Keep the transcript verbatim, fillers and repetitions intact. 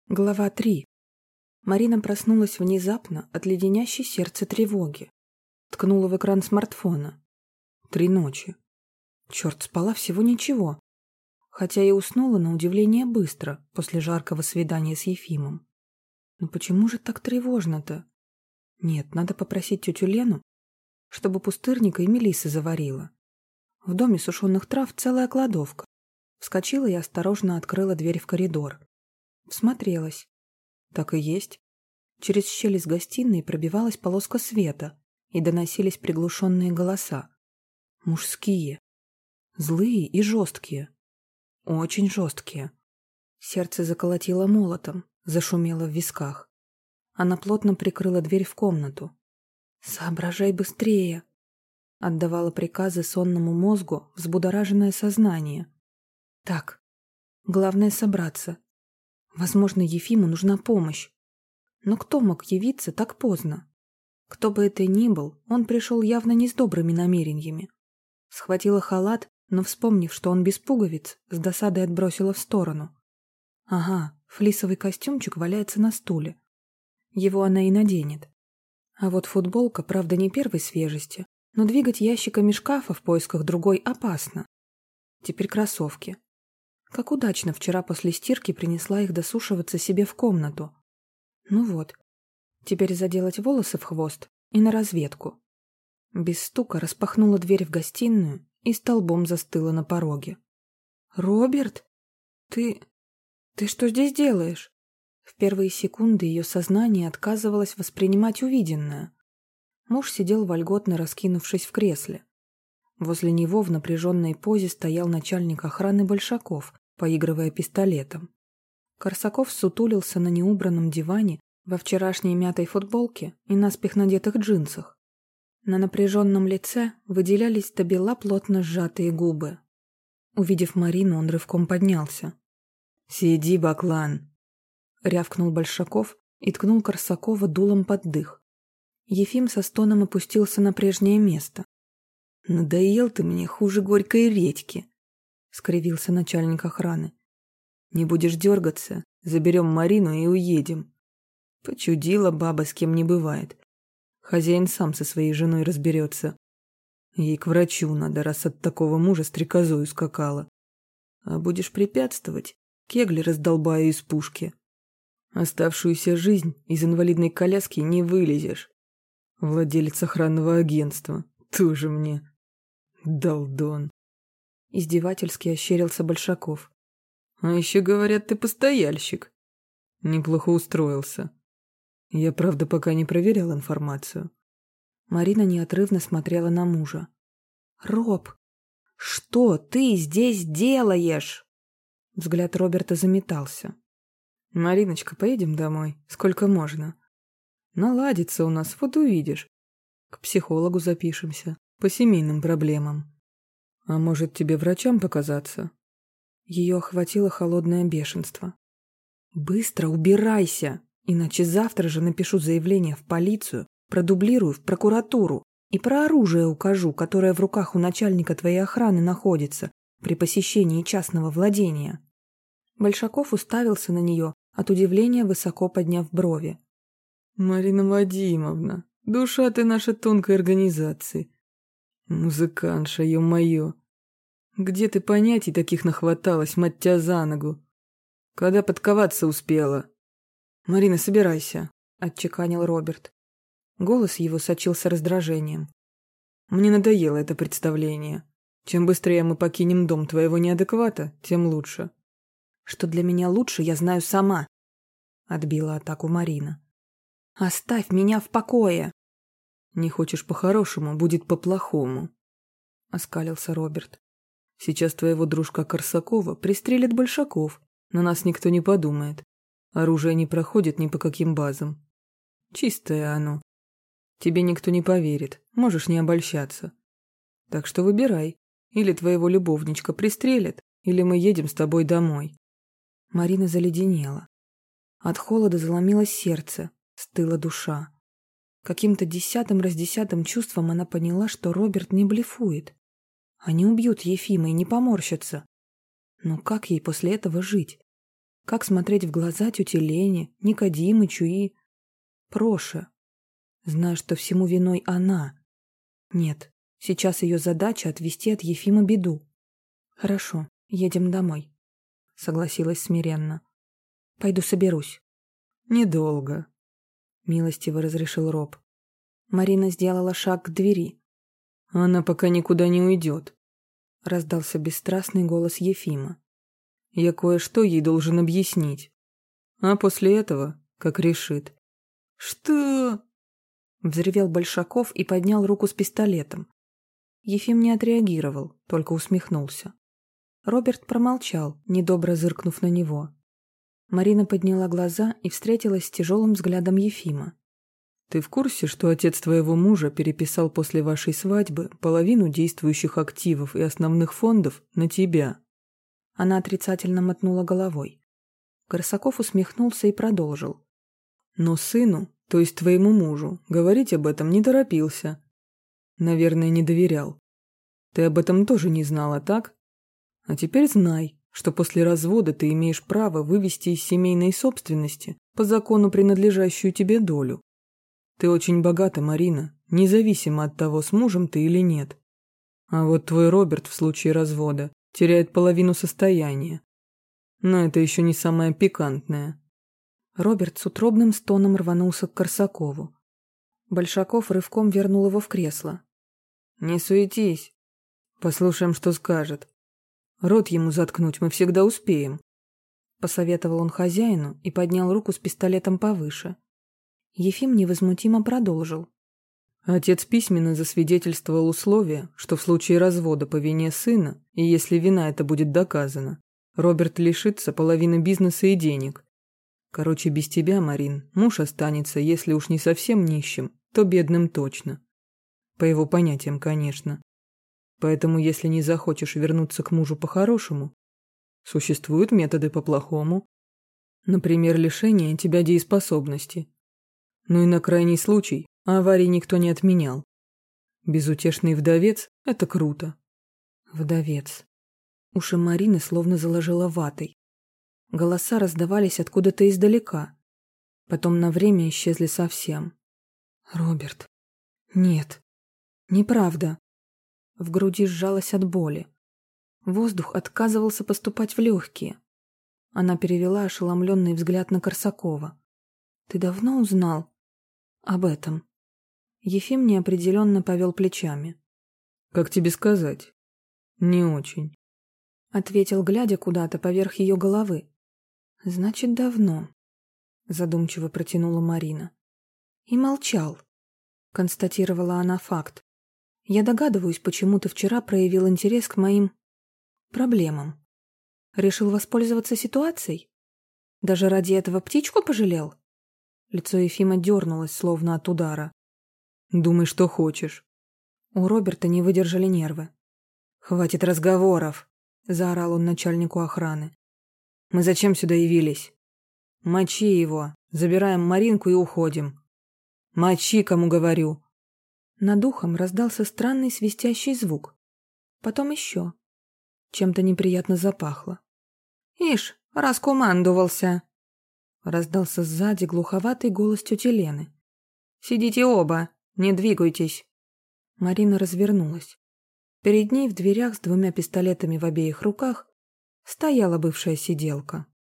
Глава три. Марина проснулась внезапно от леденящей сердце тревоги. Ткнула в экран смартфона. Три ночи. Черт, спала всего ничего. Хотя и уснула на удивление быстро после жаркого свидания с Ефимом. Но почему же так тревожно-то? Нет, надо попросить тетю Лену, чтобы пустырника и мелиссы заварила. В доме сушеных трав целая кладовка. Вскочила и осторожно открыла дверь в коридор. Всмотрелась. Так и есть. Через щель из гостиной пробивалась полоска света, и доносились приглушенные голоса. Мужские. Злые и жесткие. Очень жесткие. Сердце заколотило молотом, зашумело в висках. Она плотно прикрыла дверь в комнату. «Соображай быстрее!» Отдавала приказы сонному мозгу взбудораженное сознание. «Так, главное собраться. Возможно, Ефиму нужна помощь. Но кто мог явиться так поздно? Кто бы это ни был, он пришел явно не с добрыми намерениями. Схватила халат, но, вспомнив, что он без пуговиц, с досадой отбросила в сторону. Ага, флисовый костюмчик валяется на стуле. Его она и наденет. А вот футболка, правда, не первой свежести, но двигать ящиками шкафа в поисках другой опасно. Теперь кроссовки. Как удачно вчера после стирки принесла их досушиваться себе в комнату. Ну вот, теперь заделать волосы в хвост и на разведку. Без стука распахнула дверь в гостиную и столбом застыла на пороге. «Роберт? Ты... ты что здесь делаешь?» В первые секунды ее сознание отказывалось воспринимать увиденное. Муж сидел вольготно раскинувшись в кресле. Возле него в напряженной позе стоял начальник охраны Большаков, поигрывая пистолетом. Корсаков сутулился на неубранном диване во вчерашней мятой футболке и наспех надетых джинсах. На напряженном лице выделялись до бела плотно сжатые губы. Увидев Марину, он рывком поднялся. «Сиди, баклан!» — рявкнул Большаков и ткнул Корсакова дулом под дых. Ефим со стоном опустился на прежнее место. «Надоел ты мне хуже горькой редьки», — скривился начальник охраны. «Не будешь дергаться, заберем Марину и уедем. Почудила баба, с кем не бывает. Хозяин сам со своей женой разберется. Ей к врачу надо, раз от такого мужа стрекозой ускакала. А будешь препятствовать, кегли раздолбаю из пушки. Оставшуюся жизнь из инвалидной коляски не вылезешь. Владелец охранного агентства, тоже мне. Долдон!» Издевательски ощерился Большаков. «А еще говорят, ты постояльщик. Неплохо устроился. Я, правда, пока не проверял информацию». Марина неотрывно смотрела на мужа. «Роб, что ты здесь делаешь?» Взгляд Роберта заметался. «Мариночка, поедем домой? Сколько можно? Наладится у нас, вот увидишь. К психологу запишемся. По семейным проблемам. А может, тебе врачам показаться?» Ее охватило холодное бешенство. «Быстро убирайся, иначе завтра же напишу заявление в полицию, продублирую в прокуратуру и про оружие укажу, которое в руках у начальника твоей охраны находится при посещении частного владения». Большаков уставился на нее, от удивления высоко подняв брови. «Марина Вадимовна, душа ты нашей тонкой организации. Музыкантша, ё-моё. Где ты понятий таких нахваталась, мать тебя за ногу? Когда подковаться успела?» «Марина, собирайся», — отчеканил Роберт. Голос его сочился раздражением. «Мне надоело это представление. Чем быстрее мы покинем дом твоего неадеквата, тем лучше». «Что для меня лучше, я знаю сама», — отбила атаку Марина. «Оставь меня в покое!» «Не хочешь по-хорошему, будет по-плохому», — оскалился Роберт. «Сейчас твоего дружка Корсакова пристрелит Большаков, на нас никто не подумает. Оружие не проходит ни по каким базам. Чистое оно. Тебе никто не поверит, можешь не обольщаться. Так что выбирай, или твоего любовничка пристрелят, или мы едем с тобой домой». Марина заледенела. От холода заломилось сердце, стыла душа. Каким-то десятым-раздесятым чувством она поняла, что Роберт не блефует. Они убьют Ефима и не поморщатся. Но как ей после этого жить? Как смотреть в глаза тете Лене, Никодимычу и... Проше, зная, что всему виной она. Нет, сейчас ее задача — отвести от Ефима беду. «Хорошо, едем домой», — согласилась смиренно. «Пойду соберусь». «Недолго», — милостиво разрешил Роб. Марина сделала шаг к двери. «Она пока никуда не уйдет», — раздался бесстрастный голос Ефима. «Я кое-что ей должен объяснить. А после этого, как решит». «Что?» — взревел Большаков и поднял руку с пистолетом. Ефим не отреагировал, только усмехнулся. Роберт промолчал, недобро зыркнув на него. Марина подняла глаза и встретилась с тяжелым взглядом Ефима. «Ты в курсе, что отец твоего мужа переписал после вашей свадьбы половину действующих активов и основных фондов на тебя?» Она отрицательно мотнула головой. Корсаков усмехнулся и продолжил. «Но сыну, то есть твоему мужу, говорить об этом не торопился. Наверное, не доверял. Ты об этом тоже не знала, так? А теперь знай, что после развода ты имеешь право вывести из семейной собственности по закону принадлежащую тебе долю. Ты очень богата, Марина, независимо от того, с мужем ты или нет. А вот твой Роберт в случае развода теряет половину состояния. Но это еще не самое пикантное». Роберт с утробным стоном рванулся к Корсакову. Большаков рывком вернул его в кресло. «Не суетись. Послушаем, что скажет. Рот ему заткнуть мы всегда успеем», — посоветовал он хозяину и поднял руку с пистолетом повыше. Ефим невозмутимо продолжил. Отец письменно засвидетельствовал условие, что в случае развода по вине сына, и если вина эта будет доказана, Роберт лишится половины бизнеса и денег. Короче, без тебя, Марин, муж останется, если уж не совсем нищим, то бедным точно. По его понятиям, конечно. Поэтому, если не захочешь вернуться к мужу по-хорошему, существуют методы по-плохому. Например, лишение тебя дееспособности. Ну и на крайний случай аварии никто не отменял. Безутешный вдовец – это круто. Вдовец. Уши Марины словно заложила ватой. Голоса раздавались откуда-то издалека. Потом на время исчезли совсем. Роберт. Нет. Неправда. В груди сжалась от боли. Воздух отказывался поступать в легкие. Она перевела ошеломленный взгляд на Корсакова. «Ты давно узнал об этом?» Ефим неопределенно повел плечами. «Как тебе сказать? Не очень», — ответил, глядя куда-то поверх ее головы. «Значит, давно», — задумчиво протянула Марина. «И молчал», — констатировала она факт. «Я догадываюсь, почему ты вчера проявил интерес к моим проблемам. Решил воспользоваться ситуацией? Даже ради этого птичку пожалел?» Лицо Ефима дернулось, словно от удара. «Думай, что хочешь». У Роберта не выдержали нервы. «Хватит разговоров», — заорал он начальнику охраны. «Мы зачем сюда явились? Мочи его, забираем Маринку и уходим. Мочи, кому говорю». Над ухом раздался странный свистящий звук. Потом еще. Чем-то неприятно запахло. «Ишь, раскомандовался!» Раздался сзади глуховатый голос тети Лены. «Сидите оба, не двигайтесь!» Марина развернулась. Перед ней в дверях с двумя пистолетами в обеих руках стояла бывшая сиделка.